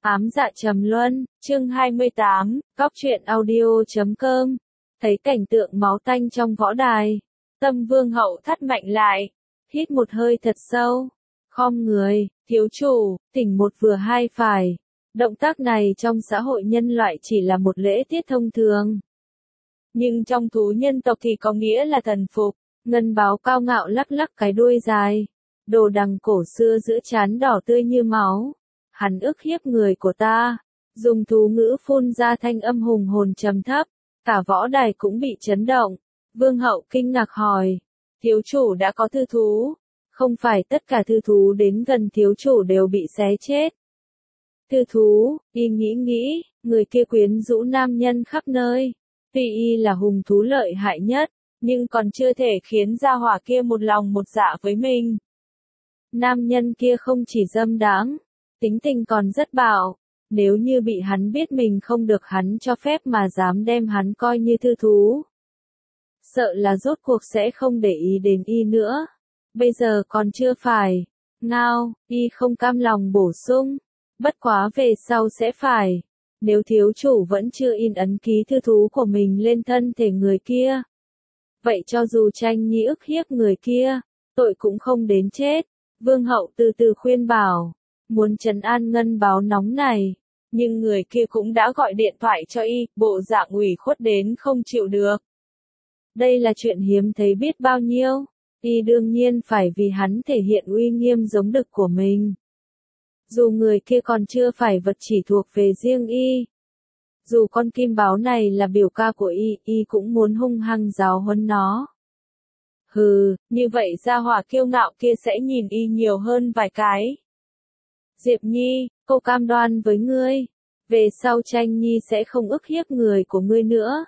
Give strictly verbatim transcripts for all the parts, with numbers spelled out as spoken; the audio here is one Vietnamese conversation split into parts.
Ám dạ trầm luân, chương hai mươi tám, cóc truyện audio chấm com. Thấy cảnh tượng máu tanh trong võ đài, tâm vương hậu thắt mạnh lại, hít một hơi thật sâu, khom người, thiếu chủ, tỉnh một vừa hai phải. Động tác này trong xã hội nhân loại chỉ là một lễ tiết thông thường. Nhưng trong thú nhân tộc thì có nghĩa là thần phục. Ngân báo cao ngạo lắc lắc cái đuôi dài, đồ đằng cổ xưa giữa trán đỏ tươi như máu. Hắn ức hiếp người của ta, dùng thú ngữ phun ra thanh âm hùng hồn trầm thấp, cả võ đài cũng bị chấn động. Vương hậu kinh ngạc hỏi, thiếu chủ đã có thư thú, không phải tất cả thư thú đến gần thiếu chủ đều bị xé chết. Thư thú, y nghĩ nghĩ, người kia quyến rũ nam nhân khắp nơi, tuy y là hùng thú lợi hại nhất, nhưng còn chưa thể khiến gia hỏa kia một lòng một dạ với mình. Nam nhân kia không chỉ dâm đáng, tính tình còn rất bạo, nếu như bị hắn biết mình không được hắn cho phép mà dám đem hắn coi như thư thú. Sợ là rốt cuộc sẽ không để ý đến y nữa. Bây giờ còn chưa phải. Ngao, y không cam lòng bổ sung. Bất quá về sau sẽ phải. Nếu thiếu chủ vẫn chưa in ấn ký thư thú của mình lên thân thể người kia. Vậy cho dù tranh nhi ức hiếp người kia, tội cũng không đến chết. Vương hậu từ từ khuyên bảo. Muốn trấn an ngân báo nóng này, nhưng người kia cũng đã gọi điện thoại cho y, bộ dạng ủy khuất đến không chịu được. Đây là chuyện hiếm thấy biết bao nhiêu, y đương nhiên phải vì hắn thể hiện uy nghiêm giống đực của mình. Dù người kia còn chưa phải vật chỉ thuộc về riêng y. Dù con kim báo này là biểu ca của y, y cũng muốn hung hăng giáo huấn nó. Hừ, như vậy gia hỏa kiêu ngạo kia sẽ nhìn y nhiều hơn vài cái. Diệp Nhi, cô cam đoan với ngươi, về sau Tranh Nhi sẽ không ức hiếp người của ngươi nữa.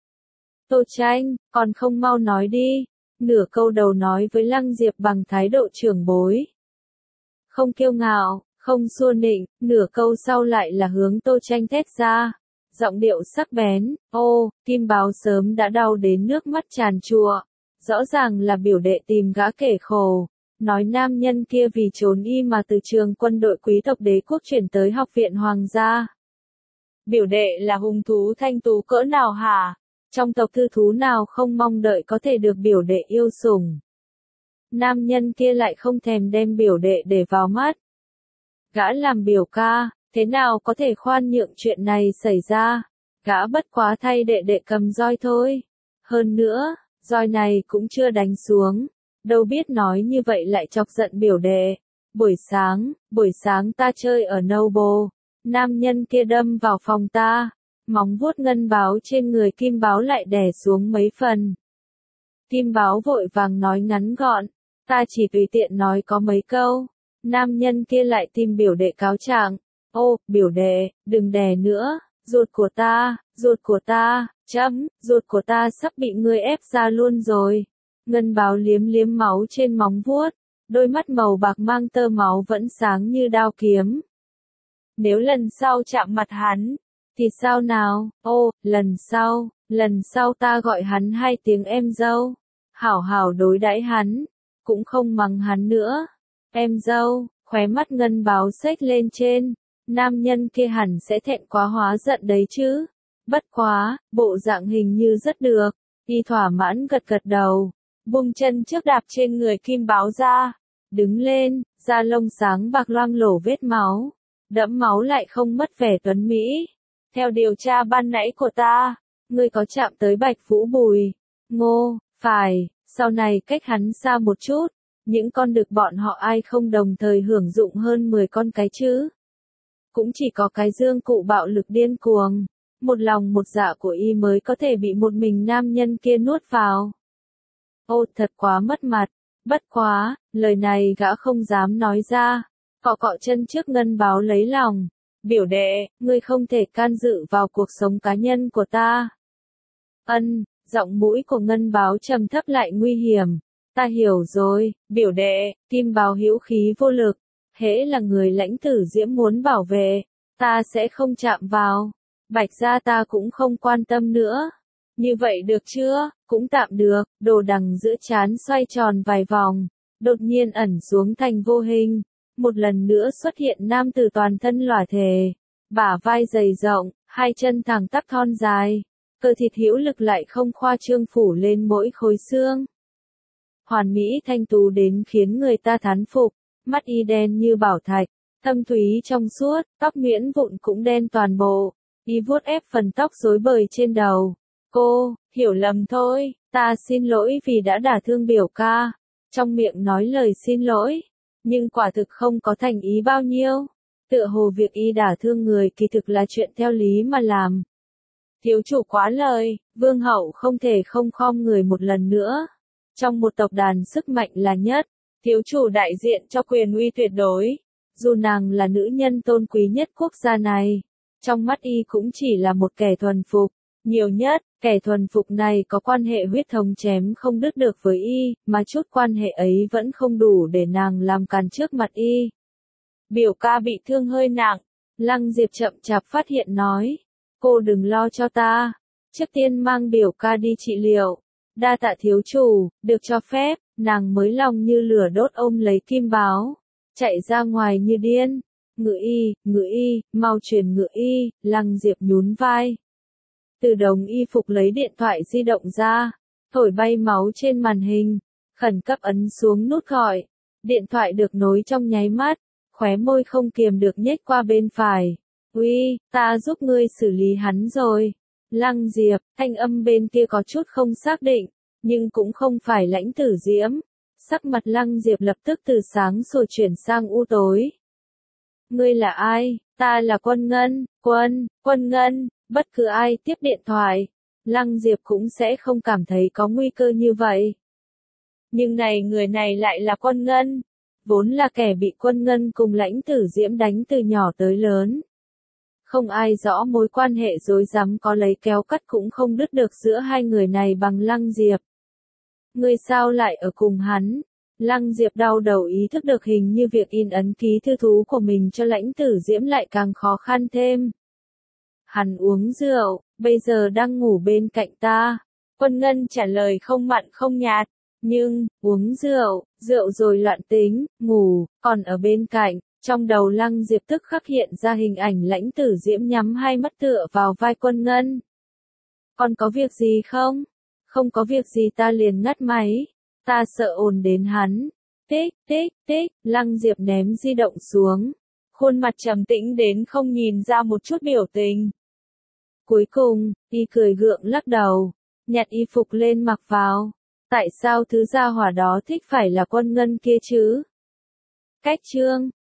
Tô Tranh, còn không mau nói đi, nửa câu đầu nói với Lăng Diệp bằng thái độ trưởng bối. Không kiêu ngạo, không xua nịnh, nửa câu sau lại là hướng Tô Tranh thét ra, giọng điệu sắc bén, ô, kim báo sớm đã đau đến nước mắt tràn trụa, rõ ràng là biểu đệ tìm gã kẻ khổ. Nói nam nhân kia vì trốn y mà từ trường quân đội quý tộc đế quốc chuyển tới học viện hoàng gia. Biểu đệ là hùng thú thanh tú cỡ nào hả? Trong tộc thư thú nào không mong đợi có thể được biểu đệ yêu sủng. Nam nhân kia lại không thèm đem biểu đệ để vào mắt. Gã làm biểu ca, thế nào có thể khoan nhượng chuyện này xảy ra? Gã bất quá thay đệ đệ cầm roi thôi. Hơn nữa, roi này cũng chưa đánh xuống. Đâu biết nói như vậy lại chọc giận biểu đệ. Buổi sáng, buổi sáng ta chơi ở Noble, nam nhân kia đâm vào phòng ta, móng vuốt ngân báo trên người kim báo lại đè xuống mấy phần. Kim báo vội vàng nói ngắn gọn, ta chỉ tùy tiện nói có mấy câu. Nam nhân kia lại tìm biểu đệ cáo trạng, ô, biểu đệ, đừng đè nữa, ruột của ta, ruột của ta, chấm, ruột của ta sắp bị ngươi ép ra luôn rồi. Ngân báo liếm liếm máu trên móng vuốt, đôi mắt màu bạc mang tơ máu vẫn sáng như đao kiếm. Nếu lần sau chạm mặt hắn, thì sao nào? Ô, lần sau, lần sau ta gọi hắn hai tiếng em dâu, hảo hảo đối đãi hắn, cũng không mắng hắn nữa. Em dâu, khóe mắt ngân báo xếch lên trên, nam nhân kia hẳn sẽ thẹn quá hóa giận đấy chứ. Bất quá, bộ dạng hình như rất được, y thỏa mãn gật gật đầu. Buông chân trước đạp trên người kim báo ra, đứng lên, da lông sáng bạc loang lổ vết máu, đẫm máu lại không mất vẻ tuấn mỹ. Theo điều tra ban nãy của ta, ngươi có chạm tới Bạch Vũ Bùi. Ngô, phải, sau này cách hắn xa một chút, những con đực bọn họ ai không đồng thời hưởng dụng hơn mười con cái chứ. Cũng chỉ có cái dương cụ bạo lực điên cuồng, một lòng một dạ của y mới có thể bị một mình nam nhân kia nuốt vào. Ô, thật quá mất mặt, bất quá, lời này gã không dám nói ra, cọ cọ chân trước ngân báo lấy lòng, biểu đệ, ngươi không thể can dự vào cuộc sống cá nhân của ta. Ân, giọng mũi của ngân báo trầm thấp lại nguy hiểm, ta hiểu rồi, biểu đệ, kim báo hữu khí vô lực, hễ là người lãnh tử diễm muốn bảo vệ, ta sẽ không chạm vào, Bạch gia ta cũng không quan tâm nữa. Như vậy được chưa? Cũng tạm được, đồ đằng giữa trán xoay tròn vài vòng, đột nhiên ẩn xuống thành vô hình, một lần nữa xuất hiện nam tử toàn thân lỏa thể, bả vai dày rộng, hai chân thẳng tắp thon dài, cơ thịt hữu lực lại không khoa trương phủ lên mỗi khối xương. Hoàn mỹ thanh tú đến khiến người ta thán phục, mắt y đen như bảo thạch, thâm thúy trong suốt, tóc nhuyễn vụn cũng đen toàn bộ, y vuốt ép phần tóc rối bời trên đầu. Cô, hiểu lầm thôi, ta xin lỗi vì đã đả thương biểu ca. Trong miệng nói lời xin lỗi, nhưng quả thực không có thành ý bao nhiêu. Tựa hồ việc y đả thương người kỳ thực là chuyện theo lý mà làm. Thiếu chủ quá lời, vương hậu không thể không khom người một lần nữa. Trong một tộc đàn sức mạnh là nhất, thiếu chủ đại diện cho quyền uy tuyệt đối. Dù nàng là nữ nhân tôn quý nhất quốc gia này, trong mắt y cũng chỉ là một kẻ thuần phục. Nhiều nhất, kẻ thuần phục này có quan hệ huyết thống chém không đứt được với y, mà chút quan hệ ấy vẫn không đủ để nàng làm càn trước mặt y. Biểu ca bị thương hơi nặng, Lăng Diệp chậm chạp phát hiện nói. Cô đừng lo cho ta, trước tiên mang biểu ca đi trị liệu. Đa tạ thiếu chủ, được cho phép, nàng mới lòng như lửa đốt ôm lấy kim báo, chạy ra ngoài như điên. Ngự y, ngự y, mau truyền ngự y, Lăng Diệp nhún vai. Từ đống y phục lấy điện thoại di động ra, thổi bay máu trên màn hình, khẩn cấp ấn xuống nút gọi. Điện thoại được nối trong nháy mắt, khóe môi không kiềm được nhếch qua bên phải. Uy, ta giúp ngươi xử lý hắn rồi. Lăng Diệp, thanh âm bên kia có chút không xác định, nhưng cũng không phải Lãnh Tử Diễm. Sắc mặt Lăng Diệp lập tức từ sáng sủa chuyển sang u tối. Ngươi là ai? Ta là Quân Ngân, Quân, Quân Ngân. Bất cứ ai tiếp điện thoại, Lăng Diệp cũng sẽ không cảm thấy có nguy cơ như vậy. Nhưng này người này lại là Quân Ngân, vốn là kẻ bị Quân Ngân cùng Lãnh Tử Diễm đánh từ nhỏ tới lớn. Không ai rõ mối quan hệ rối rắm có lấy kéo cắt cũng không đứt được giữa hai người này bằng Lăng Diệp. Ngươi sao lại ở cùng hắn? Lăng Diệp đau đầu ý thức được hình như việc in ấn ký thư thú của mình cho Lãnh Tử Diễm lại càng khó khăn thêm. Hắn uống rượu, bây giờ đang ngủ bên cạnh ta. Quân Ngân trả lời không mặn không nhạt, nhưng, uống rượu, rượu rồi loạn tính, ngủ, còn ở bên cạnh. Trong đầu Lăng Diệp tức khắc hiện ra hình ảnh Lãnh Tử Diễm nhắm hai mắt tựa vào vai Quân Ngân. Còn có việc gì không? Không có việc gì ta liền ngắt máy. Ta sợ ồn đến hắn. Tích, tích, tích, Lăng Diệp ném di động xuống. Khuôn mặt trầm tĩnh đến không nhìn ra một chút biểu tình. Cuối cùng, y cười gượng lắc đầu, nhặt y phục lên mặc vào. Tại sao thứ gia hỏa đó thích phải là Quân Ngân kia chứ? Cách chương